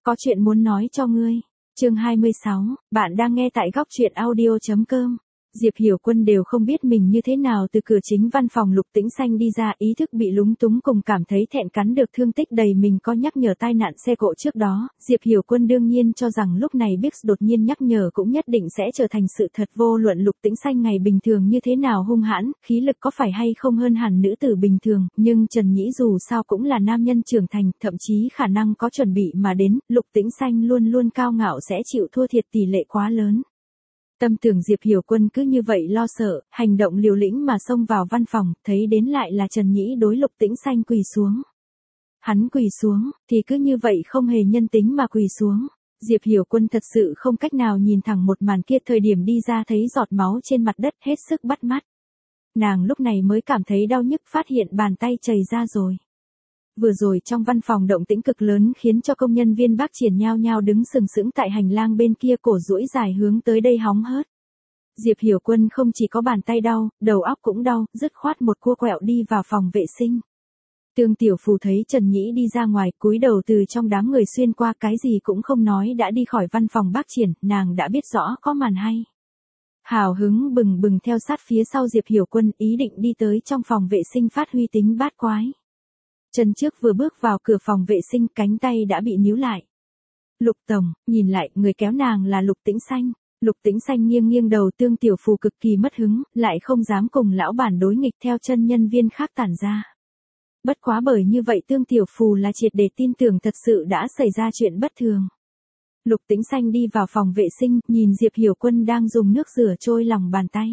Có chuyện muốn nói cho ngươi. Chương 26, bạn đang nghe tại góc truyện audio.com. Diệp Hiểu Quân đều không biết mình như thế nào từ cửa chính văn phòng Lục Tĩnh Xanh đi ra, ý thức bị lúng túng cùng cảm thấy thẹn cắn được thương tích đầy mình có nhắc nhở tai nạn xe cộ trước đó. Diệp Hiểu Quân đương nhiên cho rằng lúc này Bix đột nhiên nhắc nhở cũng nhất định sẽ trở thành sự thật, vô luận Lục Tĩnh Xanh ngày bình thường như thế nào hung hãn, khí lực có phải hay không hơn hẳn nữ tử bình thường, nhưng Trần Nhĩ dù sao cũng là nam nhân trưởng thành, thậm chí khả năng có chuẩn bị mà đến, Lục Tĩnh Xanh luôn luôn cao ngạo sẽ chịu thua thiệt tỷ lệ quá lớn. Tâm tưởng Diệp Hiểu Quân cứ như vậy lo sợ, hành động liều lĩnh mà xông vào văn phòng, thấy đến lại là Trần Nhĩ đối Lục Tĩnh Xanh quỳ xuống. Hắn quỳ xuống, thì cứ như vậy không hề nhân tính mà quỳ xuống. Diệp Hiểu Quân thật sự không cách nào nhìn thẳng một màn kia, thời điểm đi ra thấy giọt máu trên mặt đất hết sức bắt mắt. Nàng lúc này mới cảm thấy đau nhức, phát hiện bàn tay chảy ra rồi. Vừa rồi trong văn phòng động tĩnh cực lớn khiến cho công nhân viên Bác Triển nhao nhao đứng sừng sững tại hành lang bên kia, cổ duỗi dài hướng tới đây hóng hớt. Diệp Hiểu Quân không chỉ có bàn tay đau, đầu óc cũng đau, dứt khoát một cua quẹo đi vào phòng vệ sinh. Tương Tiểu Phù thấy Trần Nhĩ đi ra ngoài, cúi đầu từ trong đám người xuyên qua, cái gì cũng không nói đã đi khỏi văn phòng Bác Triển, nàng đã biết rõ có màn hay. Hào hứng bừng bừng theo sát phía sau Diệp Hiểu Quân, ý định đi tới trong phòng vệ sinh phát huy tính bát quái. Chân trước vừa bước vào cửa phòng vệ sinh, cánh tay đã bị níu lại. Lục tổng, nhìn lại, người kéo nàng là Lục Tĩnh Xanh. Lục Tĩnh Xanh nghiêng nghiêng đầu, Tương Tiểu Phù cực kỳ mất hứng, lại không dám cùng lão bản đối nghịch, theo chân nhân viên khác tản ra. Bất quá bởi như vậy Tương Tiểu Phù là triệt để tin tưởng thật sự đã xảy ra chuyện bất thường. Lục Tĩnh Xanh đi vào phòng vệ sinh, nhìn Diệp Hiểu Quân đang dùng nước rửa trôi lòng bàn tay.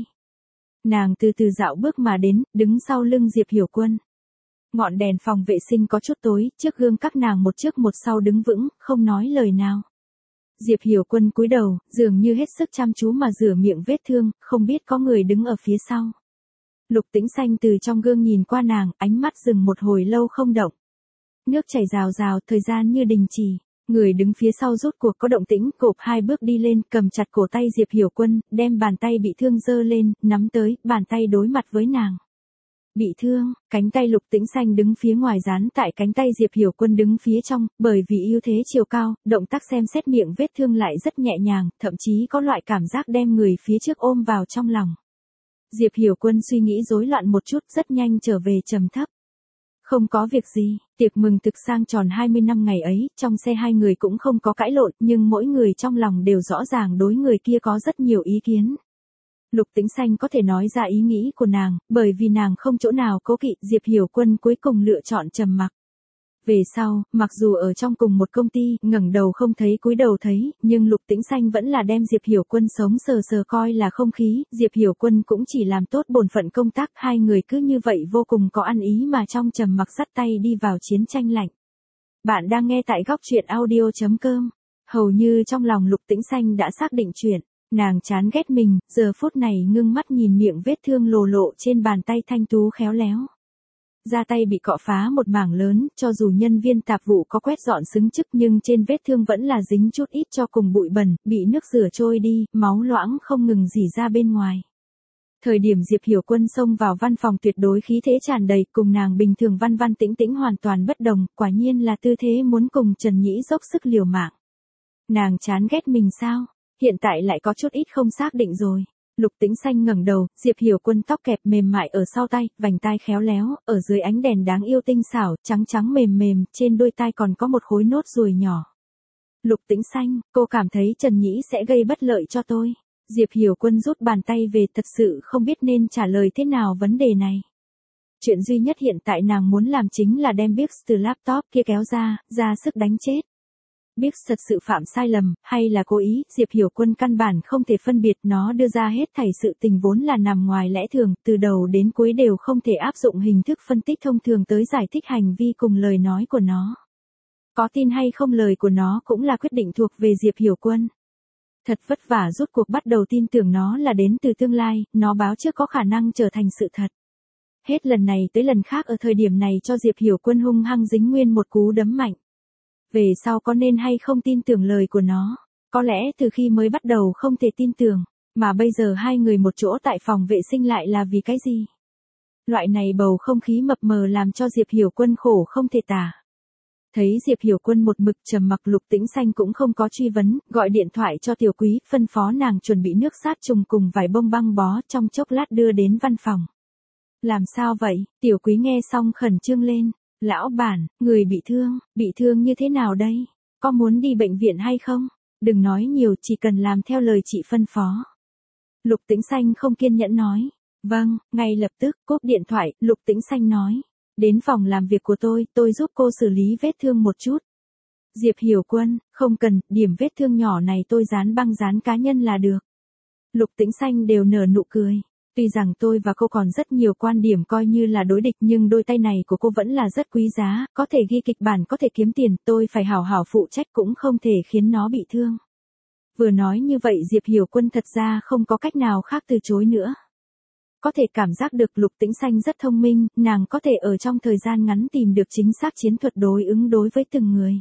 Nàng từ từ dạo bước mà đến, đứng sau lưng Diệp Hiểu Quân. Ngọn đèn phòng vệ sinh có chút tối, trước gương các nàng một trước một sau đứng vững, không nói lời nào. Diệp Hiểu Quân cúi đầu, dường như hết sức chăm chú mà rửa miệng vết thương, không biết có người đứng ở phía sau. Lục Tĩnh Xanh từ trong gương nhìn qua nàng, ánh mắt dừng một hồi lâu không động. Nước chảy rào rào, thời gian như đình chỉ. Người đứng phía sau rốt cuộc có động tĩnh, cộp hai bước đi lên, cầm chặt cổ tay Diệp Hiểu Quân, đem bàn tay bị thương giơ lên, nắm tới, bàn tay đối mặt với nàng. Bị thương, cánh tay Lục Tĩnh Xanh đứng phía ngoài dán tại cánh tay Diệp Hiểu Quân đứng phía trong, bởi vì ưu thế chiều cao, động tác xem xét miệng vết thương lại rất nhẹ nhàng, thậm chí có loại cảm giác đem người phía trước ôm vào trong lòng. Diệp Hiểu Quân suy nghĩ rối loạn một chút, rất nhanh trở về trầm thấp. Không có việc gì, tiệc mừng thực sang tròn 20 năm ngày ấy, trong xe hai người cũng không có cãi lộn, nhưng mỗi người trong lòng đều rõ ràng đối người kia có rất nhiều ý kiến. Lục Tĩnh Xanh có thể nói ra ý nghĩ của nàng, bởi vì nàng không chỗ nào cố kỵ, Diệp Hiểu Quân cuối cùng lựa chọn trầm mặc. Về sau, mặc dù ở trong cùng một công ty, ngẩng đầu không thấy cúi đầu thấy, nhưng Lục Tĩnh Xanh vẫn là đem Diệp Hiểu Quân sống sờ sờ coi là không khí, Diệp Hiểu Quân cũng chỉ làm tốt bổn phận công tác, hai người cứ như vậy vô cùng có ăn ý mà trong trầm mặc dắt tay đi vào chiến tranh lạnh. Bạn đang nghe tại góc truyện audio.com. Hầu như trong lòng Lục Tĩnh Xanh đã xác định chuyện. Nàng chán ghét mình, giờ phút này ngưng mắt nhìn miệng vết thương lồ lộ trên bàn tay thanh tú khéo léo. Da tay bị cọ phá một mảng lớn, cho dù nhân viên tạp vụ có quét dọn xứng chức nhưng trên vết thương vẫn là dính chút ít cho cùng bụi bẩn, bị nước rửa trôi đi, máu loãng không ngừng rỉ ra bên ngoài. Thời điểm Diệp Hiểu Quân xông vào văn phòng tuyệt đối khí thế tràn đầy, cùng nàng bình thường văn văn tĩnh tĩnh hoàn toàn bất đồng, quả nhiên là tư thế muốn cùng Trần Nhĩ dốc sức liều mạng. Nàng chán ghét mình sao? Hiện tại lại có chút ít không xác định rồi. Lục Tĩnh Xanh ngẩng đầu, Diệp Hiểu Quân tóc kẹp mềm mại ở sau tai, vành tai khéo léo, ở dưới ánh đèn đáng yêu tinh xảo, trắng trắng mềm mềm, trên đôi tai còn có một khối nốt ruồi nhỏ. Lục Tĩnh Xanh, cô cảm thấy Trần Nhĩ sẽ gây bất lợi cho tôi. Diệp Hiểu Quân rút bàn tay về, thật sự không biết nên trả lời thế nào vấn đề này. Chuyện duy nhất hiện tại nàng muốn làm chính là đem Bix từ laptop kia kéo ra sức đánh chết. Bix thật sự phạm sai lầm, hay là cố ý, Diệp Hiểu Quân căn bản không thể phân biệt, nó đưa ra hết thảy sự tình vốn là nằm ngoài lẽ thường, từ đầu đến cuối đều không thể áp dụng hình thức phân tích thông thường tới giải thích hành vi cùng lời nói của nó. Có tin hay không lời của nó cũng là quyết định thuộc về Diệp Hiểu Quân. Thật vất vả rút cuộc bắt đầu tin tưởng nó là đến từ tương lai, nó báo trước có khả năng trở thành sự thật. Hết lần này tới lần khác ở thời điểm này cho Diệp Hiểu Quân hung hăng dính nguyên một cú đấm mạnh. Về sau có nên hay không tin tưởng lời của nó? Có lẽ từ khi mới bắt đầu không thể tin tưởng, mà bây giờ hai người một chỗ tại phòng vệ sinh lại là vì cái gì? Loại này bầu không khí mập mờ làm cho Diệp Hiểu Quân khổ không thể tả. Thấy Diệp Hiểu Quân một mực trầm mặc, Lục Tĩnh Xanh cũng không có truy vấn, gọi điện thoại cho Tiểu Quý, phân phó nàng chuẩn bị nước sát trùng cùng vài bông băng bó, trong chốc lát đưa đến văn phòng. Làm sao vậy? Tiểu Quý nghe xong khẩn trương lên. Lão bản, người bị thương như thế nào đây? Có muốn đi bệnh viện hay không? Đừng nói nhiều, chỉ cần làm theo lời chị phân phó. Lục Tĩnh Xanh không kiên nhẫn nói. Vâng, ngay lập tức, cúp điện thoại, Lục Tĩnh Xanh nói. Đến phòng làm việc của tôi giúp cô xử lý vết thương một chút. Diệp Hiểu Quân, không cần, điểm vết thương nhỏ này tôi dán băng dán cá nhân là được. Lục Tĩnh Xanh đều nở nụ cười. Tuy rằng tôi và cô còn rất nhiều quan điểm coi như là đối địch, nhưng đôi tay này của cô vẫn là rất quý giá, có thể ghi kịch bản, có thể kiếm tiền, tôi phải hảo hảo phụ trách, cũng không thể khiến nó bị thương. Vừa nói như vậy Diệp Hiểu Quân thật ra không có cách nào khác từ chối nữa. Có thể cảm giác được Lục Tĩnh Xanh rất thông minh, nàng có thể ở trong thời gian ngắn tìm được chính xác chiến thuật đối ứng đối với từng người.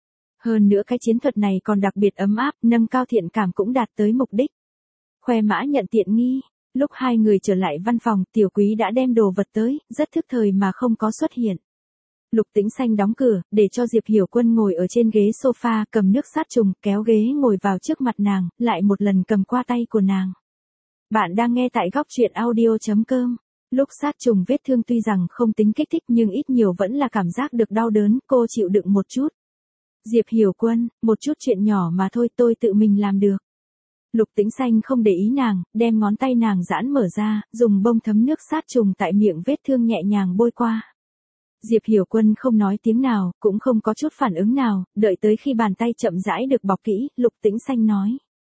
Hơn nữa cái chiến thuật này còn đặc biệt ấm áp, nâng cao thiện cảm cũng đạt tới mục đích. Khoe mã nhận tiện nghi. Lúc hai người trở lại văn phòng, Tiểu Quý đã đem đồ vật tới, rất thức thời mà không có xuất hiện. Lục Tĩnh Xanh đóng cửa, để cho Diệp Hiểu Quân ngồi ở trên ghế sofa, cầm nước sát trùng, kéo ghế ngồi vào trước mặt nàng, lại một lần cầm qua tay của nàng. Bạn đang nghe tại góc truyện audio.com. Lúc sát trùng vết thương tuy rằng không tính kích thích nhưng ít nhiều vẫn là cảm giác được đau đớn, cô chịu đựng một chút. Diệp Hiểu Quân, một chút chuyện nhỏ mà thôi, tôi tự mình làm được. Lục Tĩnh Xanh không để ý nàng, đem ngón tay nàng giãn mở ra, dùng bông thấm nước sát trùng tại miệng vết thương nhẹ nhàng bôi qua. Diệp Hiểu Quân không nói tiếng nào, cũng không có chút phản ứng nào, đợi tới khi bàn tay chậm rãi được bọc kỹ, Lục Tĩnh Xanh nói.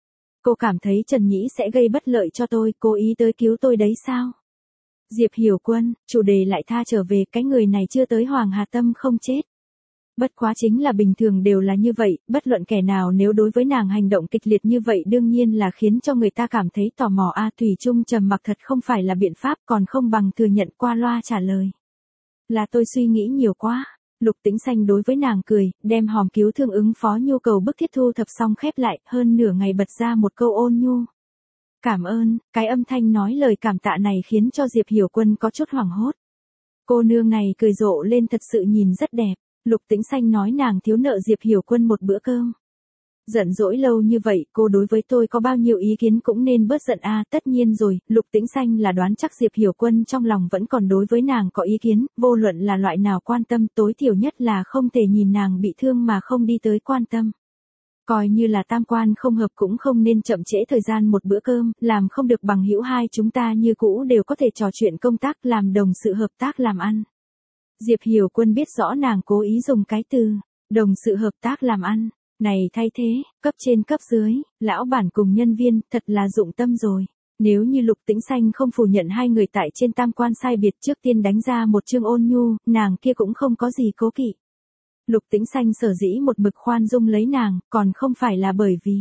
Cô cảm thấy Trần Nhĩ sẽ gây bất lợi cho tôi, cố ý tới cứu tôi đấy sao? Diệp Hiểu Quân, chủ đề lại tha trở về, cái người này chưa tới Hoàng Hà Tâm không chết. Bất quá chính là bình thường đều là như vậy, bất luận kẻ nào nếu đối với nàng hành động kịch liệt như vậy đương nhiên là khiến cho người ta cảm thấy tò mò. Thủy chung trầm mặc thật không phải là biện pháp, còn không bằng thừa nhận qua loa trả lời. Là tôi suy nghĩ nhiều quá. Lục Tĩnh Xanh đối với nàng cười, đem hòm cứu thương ứng phó nhu cầu bức thiết thu thập xong khép lại, hơn nửa ngày bật ra một câu ôn nhu. Cảm ơn, cái âm thanh nói lời cảm tạ này khiến cho Diệp Hiểu Quân có chút hoảng hốt. Cô nương này cười rộ lên thật sự nhìn rất đẹp. Lục Tĩnh Xanh nói nàng thiếu nợ Diệp Hiểu Quân một bữa cơm. Giận dỗi lâu như vậy, cô đối với tôi có bao nhiêu ý kiến cũng nên bớt giận. Tất nhiên rồi, Lục Tĩnh Xanh là đoán chắc Diệp Hiểu Quân trong lòng vẫn còn đối với nàng có ý kiến, vô luận là loại nào quan tâm, tối thiểu nhất là không thể nhìn nàng bị thương mà không đi tới quan tâm. Coi như là tam quan không hợp cũng không nên chậm trễ thời gian một bữa cơm, làm không được bằng hữu hai chúng ta như cũ đều có thể trò chuyện công tác, làm đồng sự hợp tác làm ăn. Diệp Hiểu Quân biết rõ nàng cố ý dùng cái từ đồng sự hợp tác làm ăn này thay thế cấp trên cấp dưới, lão bản cùng nhân viên, thật là dụng tâm rồi. Nếu như Lục Tĩnh Xanh không phủ nhận hai người tại trên tam quan sai biệt, trước tiên đánh ra một chương ôn nhu, nàng kia cũng không có gì cố kỵ. Lục Tĩnh Xanh sở dĩ một mực khoan dung lấy nàng, còn không phải là bởi vì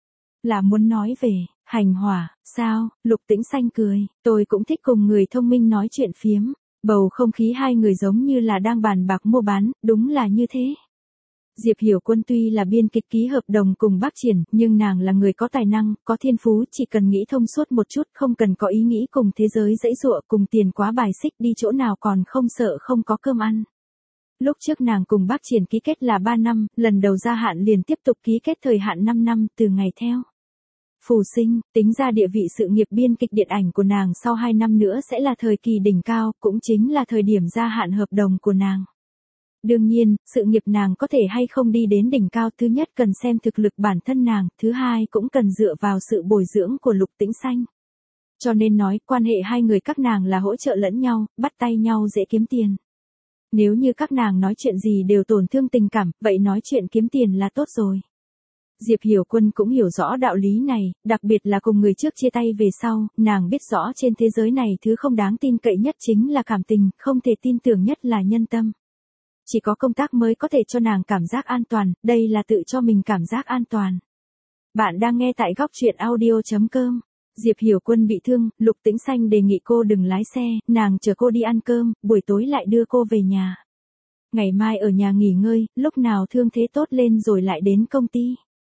là muốn nói về hành hỏa, sao? Lục Tĩnh Xanh cười, tôi cũng thích cùng người thông minh nói chuyện phiếm. Bầu không khí hai người giống như là đang bàn bạc mua bán, đúng là như thế. Diệp Hiểu Quân tuy là biên kịch ký hợp đồng cùng Bác Triển, nhưng nàng là người có tài năng, có thiên phú, chỉ cần nghĩ thông suốt một chút, không cần có ý nghĩ cùng thế giới dãy dụa, cùng tiền quá bài xích, đi chỗ nào còn không sợ không có cơm ăn. Lúc trước nàng cùng Bác Triển ký kết là 3 năm, lần đầu gia hạn liền tiếp tục ký kết thời hạn 5 năm, từ ngày theo phù sinh, tính ra địa vị sự nghiệp biên kịch điện ảnh của nàng sau 2 năm nữa sẽ là thời kỳ đỉnh cao, cũng chính là thời điểm gia hạn hợp đồng của nàng. Đương nhiên, sự nghiệp nàng có thể hay không đi đến đỉnh cao, thứ nhất cần xem thực lực bản thân nàng, thứ hai cũng cần dựa vào sự bồi dưỡng của Lục Tĩnh Xanh. Cho nên nói, quan hệ hai người các nàng là hỗ trợ lẫn nhau, bắt tay nhau dễ kiếm tiền. Nếu như các nàng nói chuyện gì đều tổn thương tình cảm, vậy nói chuyện kiếm tiền là tốt rồi. Diệp Hiểu Quân cũng hiểu rõ đạo lý này, đặc biệt là cùng người trước chia tay về sau, nàng biết rõ trên thế giới này thứ không đáng tin cậy nhất chính là cảm tình, không thể tin tưởng nhất là nhân tâm. Chỉ có công tác mới có thể cho nàng cảm giác an toàn, đây là tự cho mình cảm giác an toàn. Bạn đang nghe tại góc truyện audio.com. Diệp Hiểu Quân bị thương, Lục Tĩnh Xanh đề nghị cô đừng lái xe, nàng chở cô đi ăn cơm, buổi tối lại đưa cô về nhà. Ngày mai ở nhà nghỉ ngơi, lúc nào thương thế tốt lên rồi lại đến công ty.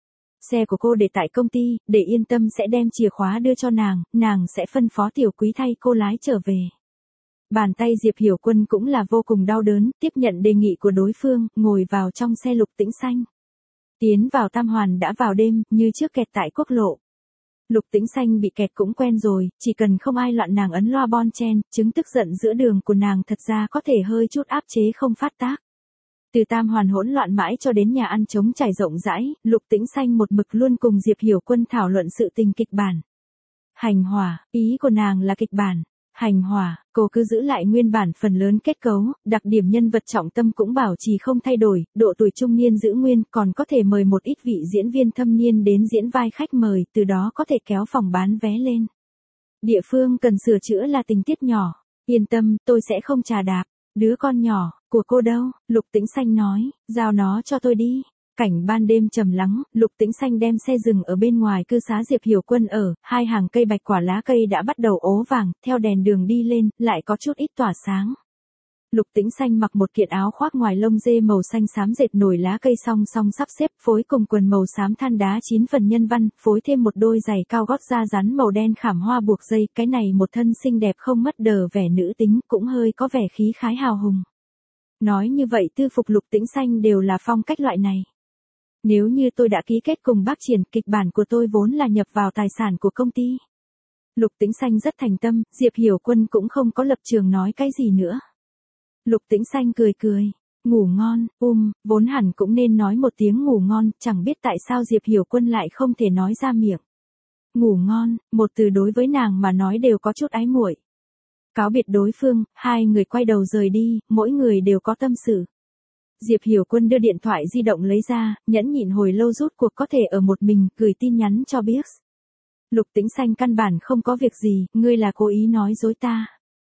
Xe của cô để tại công ty, để yên tâm sẽ đem chìa khóa đưa cho nàng sẽ phân phó Tiểu Quý thay cô lái trở về. Bàn tay Diệp Hiểu Quân cũng là vô cùng đau đớn, tiếp nhận đề nghị của đối phương, ngồi vào trong xe Lục Tĩnh Xanh. Tiến vào Tam Hoàn đã vào đêm, như trước kẹt tại quốc lộ. Lục Tĩnh Xanh bị kẹt cũng quen rồi, chỉ cần không ai loạn nàng ấn loa bon chen, chứng tức giận giữa đường của nàng thật ra có thể hơi chút áp chế không phát tác. Từ Tam Hoàn hỗn loạn mãi cho đến nhà ăn trống trải rộng rãi, Lục Tĩnh Xanh một mực luôn cùng Diệp Hiểu Quân thảo luận sự tình kịch bản. Hành hỏa, ý của nàng là kịch bản. Hành hỏa, cô cứ giữ lại nguyên bản phần lớn kết cấu, đặc điểm nhân vật trọng tâm cũng bảo trì không thay đổi, độ tuổi trung niên giữ nguyên, còn có thể mời một ít vị diễn viên thâm niên đến diễn vai khách mời, từ đó có thể kéo phòng bán vé lên. Địa phương cần sửa chữa là tình tiết nhỏ. Yên tâm, tôi sẽ không chà đạp. Đứa con nhỏ, của cô đâu? Lục Tĩnh Xanh nói, giao nó cho tôi đi. Cảnh ban đêm trầm lắng, Lục Tĩnh Xanh đem xe dừng ở bên ngoài cư xá Diệp Hiểu Quân ở, hai hàng cây bạch quả lá cây đã bắt đầu ố vàng, theo đèn đường đi lên, lại có chút ít tỏa sáng. Lục Tĩnh Xanh mặc một kiện áo khoác ngoài lông dê màu xanh xám dệt nổi lá cây song song sắp xếp, phối cùng quần màu xám than đá 9 phần nhân văn, phối thêm một đôi giày cao gót da rắn màu đen khảm hoa buộc dây, cái này một thân xinh đẹp không mất đờ vẻ nữ tính, cũng hơi có vẻ khí khái hào hùng. Nói như vậy tư phục Lục Tĩnh Xanh đều là phong cách loại này. Nếu như tôi đã ký kết cùng bác Triển, kịch bản của tôi vốn là nhập vào tài sản của công ty. Lục Tĩnh Xanh rất thành tâm, Diệp Hiểu Quân cũng không có lập trường nói cái gì nữa. Lục Tĩnh Xanh cười cười, ngủ ngon, vốn hẳn cũng nên nói một tiếng ngủ ngon, chẳng biết tại sao Diệp Hiểu Quân lại không thể nói ra miệng. Ngủ ngon, một từ đối với nàng mà nói đều có chút ái muội. Cáo biệt đối phương, hai người quay đầu rời đi, mỗi người đều có tâm sự. Diệp Hiểu Quân đưa điện thoại di động lấy ra, nhẫn nhịn hồi lâu rút cuộc có thể ở một mình, gửi tin nhắn cho Biggs. Lục Tĩnh Xanh căn bản không có việc gì, ngươi là cố ý nói dối ta.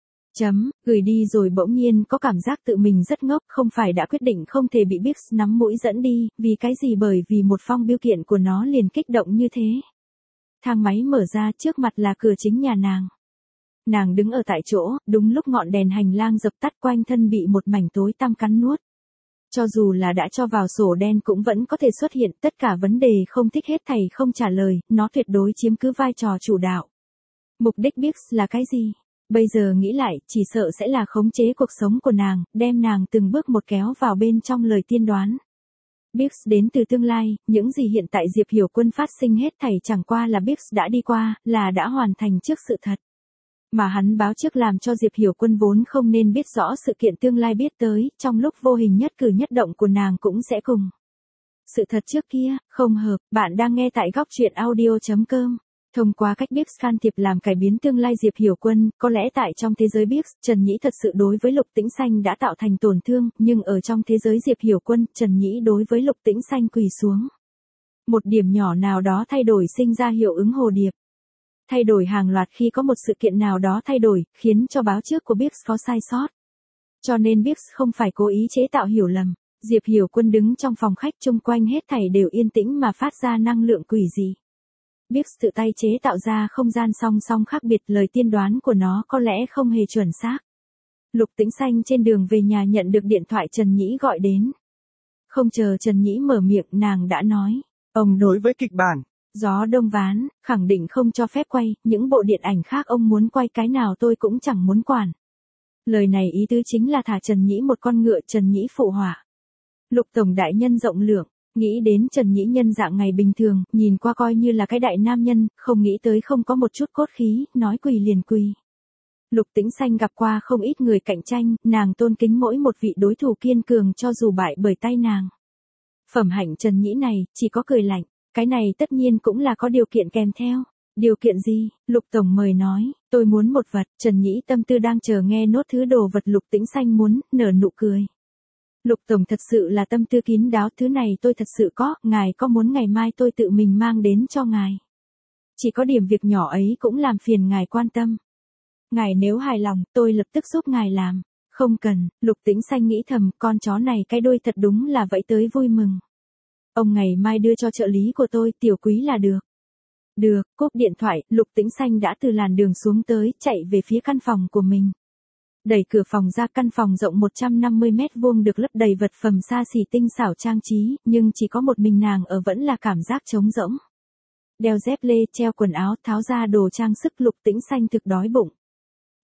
Gửi đi rồi bỗng nhiên có cảm giác tự mình rất ngốc, không phải đã quyết định không thể bị Biggs nắm mũi dẫn đi, vì cái gì bởi vì một phong bưu kiện của nó liền kích động như thế. Thang máy mở ra, trước mặt là cửa chính nhà nàng. Nàng đứng ở tại chỗ, đúng lúc ngọn đèn hành lang dập tắt, quanh thân bị một mảnh tối tăm cắn nuốt. Cho dù là đã cho vào sổ đen cũng vẫn có thể xuất hiện, tất cả vấn đề không thích hết thảy không trả lời, nó tuyệt đối chiếm cứ vai trò chủ đạo. Mục đích Biggs là cái gì? Bây giờ nghĩ lại, chỉ sợ sẽ là khống chế cuộc sống của nàng, đem nàng từng bước một kéo vào bên trong lời tiên đoán. Biggs đến từ tương lai, những gì hiện tại Diệp Hiểu Quân phát sinh hết thảy chẳng qua là Biggs đã đi qua, là đã hoàn thành trước sự thật. Mà hắn báo trước làm cho Diệp Hiểu Quân vốn không nên biết rõ sự kiện tương lai biết tới, trong lúc vô hình nhất cử nhất động của nàng cũng sẽ cùng. Sự thật trước kia, không hợp, bạn đang nghe tại góc truyện audio.com. Thông qua cách Biggs can thiệp làm cải biến tương lai Diệp Hiểu Quân, có lẽ tại trong thế giới Biggs, Trần Nhĩ thật sự đối với Lục Tĩnh Xanh đã tạo thành tổn thương, nhưng ở trong thế giới Diệp Hiểu Quân, Trần Nhĩ đối với Lục Tĩnh Xanh quỳ xuống. Một điểm nhỏ nào đó thay đổi sinh ra hiệu ứng hồ điệp. Thay đổi hàng loạt khi có một sự kiện nào đó thay đổi, khiến cho báo trước của Biggs có sai sót. Cho nên Biggs không phải cố ý chế tạo hiểu lầm. Diệp Hiểu Quân đứng trong phòng khách, chung quanh hết thảy đều yên tĩnh mà phát ra năng lượng quỷ dị. Biggs tự tay chế tạo ra không gian song song khác biệt, lời tiên đoán của nó có lẽ không hề chuẩn xác. Lục Tĩnh Xanh trên đường về nhà nhận được điện thoại Trần Nhĩ gọi đến. Không chờ Trần Nhĩ mở miệng, nàng đã nói. Ông đối với kịch bản. Gió đông ván, khẳng định không cho phép quay, những bộ điện ảnh khác ông muốn quay cái nào tôi cũng chẳng muốn quản. Lời này ý tứ chính là thả Trần Nhĩ một con ngựa. Trần Nhĩ phụ họa. Lục tổng đại nhân rộng lượng, nghĩ đến Trần Nhĩ nhân dạng ngày bình thường, nhìn qua coi như là cái đại nam nhân, không nghĩ tới không có một chút cốt khí, nói quỳ liền quỳ. Lục Tĩnh Xanh gặp qua không ít người cạnh tranh, nàng tôn kính mỗi một vị đối thủ kiên cường cho dù bại bởi tay nàng. Phẩm hạnh Trần Nhĩ này, chỉ có cười lạnh. Cái này tất nhiên cũng là có điều kiện kèm theo. Điều kiện gì? Lục tổng mời nói, tôi muốn một vật. Trần Nhĩ tâm tư đang chờ nghe nốt thứ đồ vật Lục Tĩnh Xanh muốn, nở nụ cười. Lục tổng thật sự là tâm tư kín đáo, thứ này tôi thật sự có, ngài có muốn ngày mai tôi tự mình mang đến cho ngài. Chỉ có điểm việc nhỏ ấy cũng làm phiền ngài quan tâm. Ngài nếu hài lòng, tôi lập tức giúp ngài làm. Không cần, Lục Tĩnh Xanh nghĩ thầm, con chó này cái đuôi thật đúng là vẫy tới vui mừng. Ông ngày mai đưa cho trợ lý của tôi, Tiểu Quý là được. Được, cúp điện thoại, Lục Tĩnh Xanh đã từ làn đường xuống tới, chạy về phía căn phòng của mình. Đẩy cửa phòng ra, căn phòng rộng 150 mét vuông được lấp đầy vật phẩm xa xỉ tinh xảo trang trí, nhưng chỉ có một mình nàng ở vẫn là cảm giác trống rỗng. Đeo dép lê, treo quần áo, tháo ra đồ trang sức, Lục Tĩnh Xanh thực đói bụng.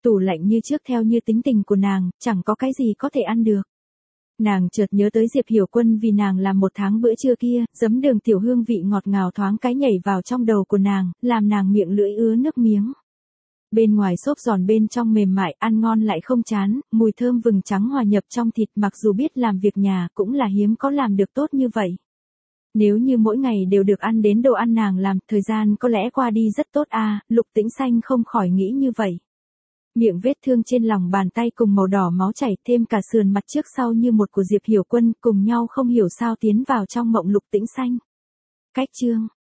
tủ lạnh như trước theo như tính tình của nàng, chẳng có cái gì có thể ăn được. Nàng chợt nhớ tới Diệp Hiểu Quân vì nàng làm một tháng bữa trưa kia, giấm đường tiểu hương vị ngọt ngào thoáng cái nhảy vào trong đầu của nàng, làm nàng miệng lưỡi ứa nước miếng. Bên ngoài xốp giòn bên trong mềm mại, ăn ngon lại không chán, mùi thơm vừng trắng hòa nhập trong thịt, mặc dù biết làm việc nhà cũng là hiếm có làm được tốt như vậy. Nếu như mỗi ngày đều được ăn đến đồ ăn nàng làm, thời gian có lẽ qua đi rất tốt a. Lục Tĩnh Xanh không khỏi nghĩ như vậy. Miệng vết thương trên lòng bàn tay cùng màu đỏ máu chảy, thêm cả sườn mặt trước sau như một của Diệp Hiểu Quân, cùng nhau không hiểu sao tiến vào trong mộng Lục Tĩnh Xanh. Cách chương